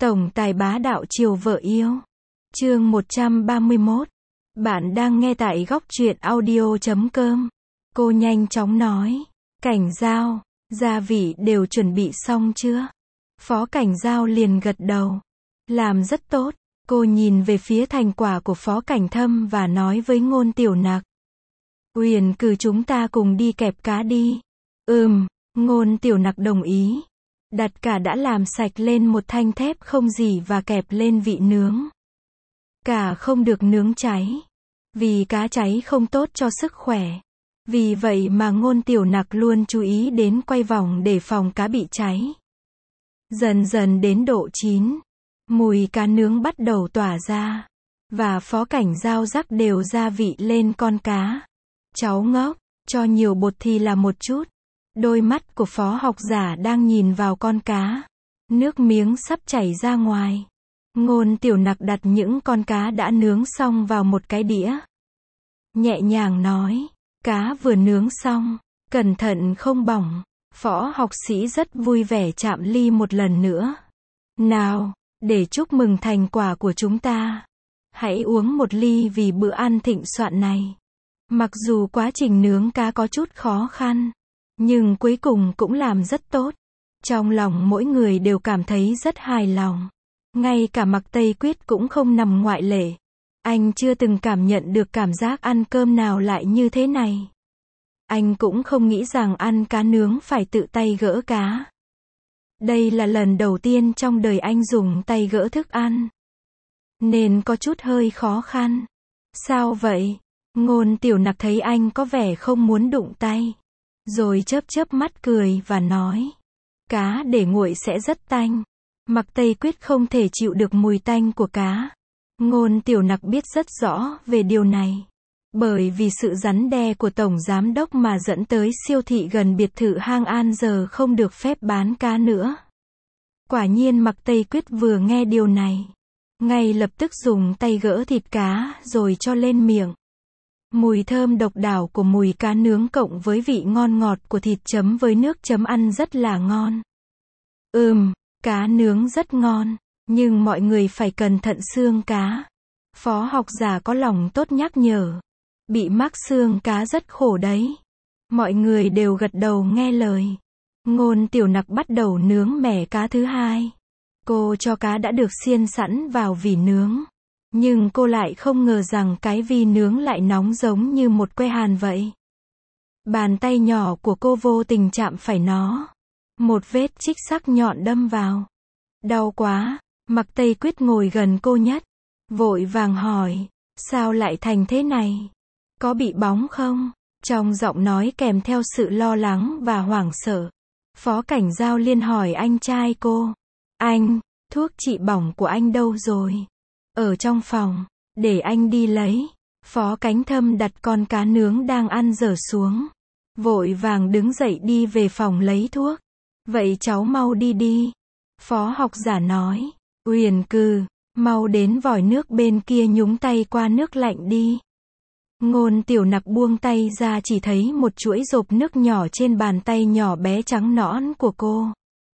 Tổng tài bá đạo chiều vợ yêu. Chương 131. Bạn đang nghe tại góc truyện audio.com. Cô nhanh chóng nói. Cảnh Giao, gia vị đều chuẩn bị xong chưa? Phó Cảnh Giao liền gật đầu. Làm rất tốt. Cô nhìn về phía thành quả của Phó Cảnh Thâm và nói với Ngôn Tiểu Nặc. Uyển Cừ, chúng ta cùng đi kẹp cá đi. Ngôn Tiểu Nặc đồng ý. Đặt cả đã làm sạch lên một thanh thép không gì và kẹp lên vị nướng. Cả không được nướng cháy. Vì cá cháy không tốt cho sức khỏe. Vì vậy mà Ngôn Tiểu Nặc luôn chú ý đến quay vòng để phòng cá bị cháy. Dần dần đến độ chín, mùi cá nướng bắt đầu tỏa ra. Và Phó Cảnh Giao rắc đều gia vị lên con cá. Cháu ngốc, cho nhiều bột thì là một chút. Đôi mắt của Phó học giả đang nhìn vào con cá. Nước miếng sắp chảy ra ngoài. Ngôn Tiểu Nặc đặt những con cá đã nướng xong vào một cái đĩa. Nhẹ nhàng nói. Cá vừa nướng xong. Cẩn thận không bỏng. Phó học sĩ rất vui vẻ chạm ly một lần nữa. Nào, để chúc mừng thành quả của chúng ta. Hãy uống một ly vì bữa ăn thịnh soạn này. Mặc dù quá trình nướng cá có chút khó khăn. Nhưng cuối cùng cũng làm rất tốt. Trong lòng mỗi người đều cảm thấy rất hài lòng. Ngay cả Mạc Tây Quyết cũng không nằm ngoại lệ. Anh chưa từng cảm nhận được cảm giác ăn cơm nào lại như thế này. Anh cũng không nghĩ rằng ăn cá nướng phải tự tay gỡ cá. Đây là lần đầu tiên trong đời anh dùng tay gỡ thức ăn. Nên có chút hơi khó khăn. Sao vậy? Ngôn Tiểu Nặc thấy anh có vẻ không muốn đụng tay. Rồi chớp chớp mắt cười và nói. Cá để nguội sẽ rất tanh. Mạc Tây Quyết không thể chịu được mùi tanh của cá. Ngôn Tiểu Nặc biết rất rõ về điều này. Bởi vì sự rắn đe của Tổng Giám Đốc mà dẫn tới siêu thị gần biệt thự Hang An giờ không được phép bán cá nữa. Quả nhiên Mạc Tây Quyết vừa nghe điều này. Ngay lập tức dùng tay gỡ thịt cá rồi cho lên miệng. Mùi thơm độc đáo của mùi cá nướng cộng với vị ngon ngọt của thịt chấm với nước chấm ăn rất là ngon. Cá nướng rất ngon, nhưng mọi người phải cẩn thận xương cá. Phó học giả có lòng tốt nhắc nhở. Bị mắc xương cá rất khổ đấy. Mọi người đều gật đầu nghe lời. Ngôn Tiểu Nặc bắt đầu nướng mẻ cá thứ hai. Cô cho cá đã được xiên sẵn vào vỉ nướng. Nhưng cô lại không ngờ rằng cái vi nướng lại nóng giống như một que hàn vậy. Bàn tay nhỏ của cô vô tình chạm phải nó. Một vết chích sắc nhọn đâm vào. Đau quá. Mạc Tây Quyết ngồi gần cô nhất. Vội vàng hỏi. Sao lại thành thế này? Có bị bóng không? Trong giọng nói kèm theo sự lo lắng và hoảng sợ. Phó Cảnh Giao liên hỏi anh trai cô. Anh, thuốc trị bỏng của anh đâu rồi? Ở trong phòng, để anh đi lấy. Phó Cảnh Thâm đặt con cá nướng đang ăn dở xuống. Vội vàng đứng dậy đi về phòng lấy thuốc. Vậy cháu mau đi đi. Phó học giả nói. Uyển Cừ, mau đến vòi nước bên kia nhúng tay qua nước lạnh đi. Ngôn Tiểu Nặc buông tay ra chỉ thấy một chuỗi rộp nước nhỏ trên bàn tay nhỏ bé trắng nõn của cô.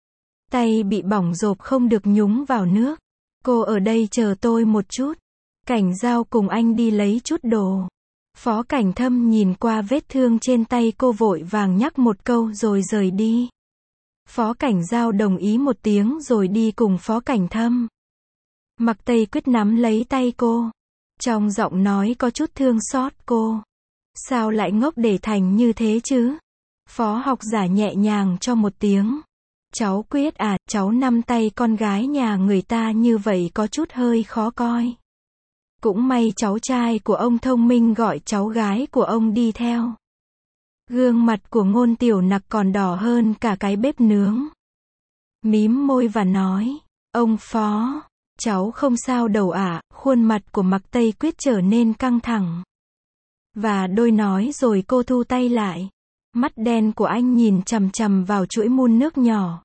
Tay bị bỏng rộp không được nhúng vào nước. Cô ở đây chờ tôi một chút. Cảnh Giao cùng anh đi lấy chút đồ. Phó Cảnh Thâm nhìn qua vết thương trên tay cô vội vàng nhắc một câu rồi rời đi. Phó Cảnh Giao đồng ý một tiếng rồi đi cùng Phó Cảnh Thâm. Mạc Tây Quyết nắm lấy tay cô. Trong giọng nói có chút thương xót cô. Sao lại ngốc để thành như thế chứ? Phó học giả nhẹ nhàng cho một tiếng. Cháu Quyết à, cháu nắm tay con gái nhà người ta như vậy có chút hơi khó coi. Cũng may cháu trai của ông thông minh gọi cháu gái của ông đi theo. Gương mặt của Ngôn Tiểu Nặc còn đỏ hơn cả cái bếp nướng. Mím môi và nói. Ông Phó, cháu không sao đâu ạ. Khuôn mặt của Mạc Tây Quyết trở nên căng thẳng. Và đôi nói rồi cô thu tay lại. Mắt đen của anh nhìn chằm chằm vào chuỗi mun nước nhỏ.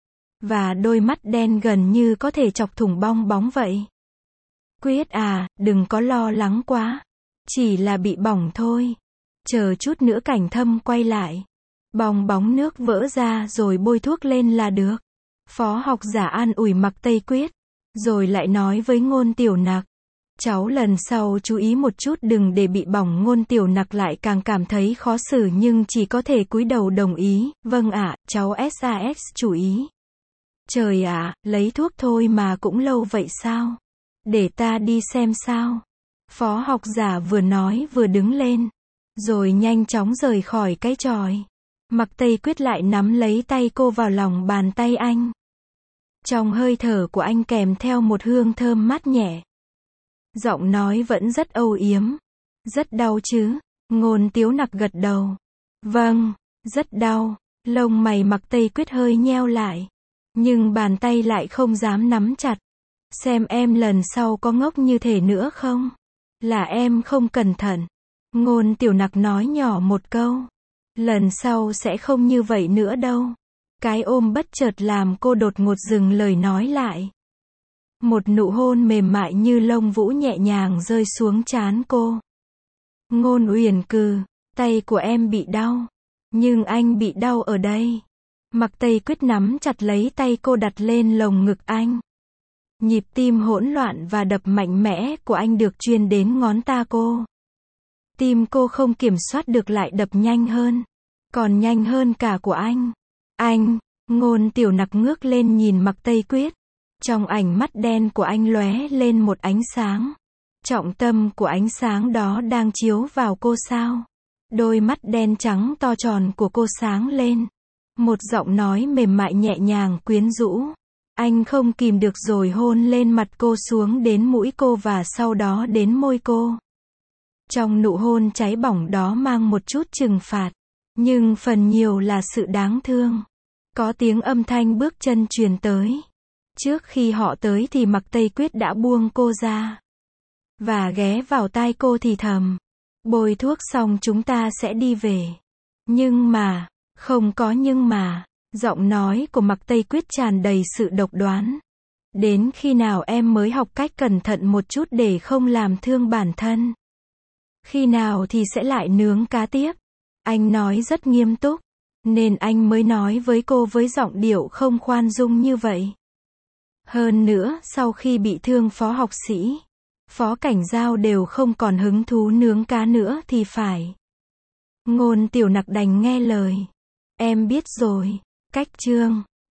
Và đôi mắt đen gần như có thể chọc thủng bong bóng vậy. Quyết à, đừng có lo lắng quá. Chỉ là bị bỏng thôi. Chờ chút nữa Cảnh Thâm quay lại. Bong bóng nước vỡ ra rồi bôi thuốc lên là được. Phó học giả an ủi Mạc Tây Quyết. Rồi lại nói với Ngôn Tiểu Nặc. Cháu lần sau chú ý một chút đừng để bị bỏng. Ngôn Tiểu Nặc lại càng cảm thấy khó xử nhưng chỉ có thể cúi đầu đồng ý. Vâng ạ, cháu SAS chú ý. Trời ạ, lấy thuốc thôi mà cũng lâu vậy sao? Để ta đi xem sao. Phó học giả vừa nói vừa đứng lên. Rồi nhanh chóng rời khỏi cái chòi. Mạc Tây Quyết lại nắm lấy tay cô vào lòng bàn tay anh. Trong hơi thở của anh kèm theo một hương thơm mát nhẹ. Giọng nói vẫn rất âu yếm. Rất đau chứ? Ngôn Tiếu Nặc gật đầu. Vâng, rất đau. Lông mày Mạc Tây Quyết hơi nheo lại. Nhưng bàn tay lại không dám nắm chặt. Xem em lần sau có ngốc như thế nữa không? Là em không cẩn thận. Ngôn Tiểu Nặc nói nhỏ một câu. Lần sau sẽ không như vậy nữa đâu. Cái ôm bất chợt làm cô đột ngột dừng lời nói lại. Một nụ hôn mềm mại như lông vũ nhẹ nhàng rơi xuống trán cô. Ngôn Uyển cừ, tay của em bị đau. Nhưng anh bị đau ở đây. Mạc Tây Quyết nắm chặt lấy tay cô đặt lên lồng ngực anh. Nhịp tim hỗn loạn và đập mạnh mẽ của anh được truyền đến ngón ta cô. Tim cô không kiểm soát được lại đập nhanh hơn. Còn nhanh hơn cả của anh. Anh, Ngôn Tiểu Nặc ngước lên nhìn Mạc Tây Quyết. Trong ánh mắt đen của anh lóe lên một ánh sáng. Trọng tâm của ánh sáng đó đang chiếu vào cô sao? Đôi mắt đen trắng to tròn của cô sáng lên. Một giọng nói mềm mại nhẹ nhàng quyến rũ. Anh không kìm được rồi hôn lên mặt cô xuống đến mũi cô và sau đó đến môi cô. Trong nụ hôn cháy bỏng đó mang một chút trừng phạt. Nhưng phần nhiều là sự đáng thương. Có tiếng âm thanh bước chân truyền tới. Trước khi họ tới thì Mạc Tây Quyết đã buông cô ra. Và ghé vào tai cô thì thầm. Bôi thuốc xong chúng ta sẽ đi về. Nhưng mà, không có nhưng mà. Giọng nói của Mạc Tây Quyết tràn đầy sự độc đoán. Đến khi nào em mới học cách cẩn thận một chút để không làm thương bản thân? Khi nào thì sẽ lại nướng cá tiếp? Anh nói rất nghiêm túc. Nên anh mới nói với cô với giọng điệu không khoan dung như vậy. Hơn nữa, sau khi bị thương phó học sĩ, Phó Cảnh Giao đều không còn hứng thú nướng cá nữa thì phải. Ngôn Tiểu Nặc đành nghe lời. Em biết rồi. Cách chương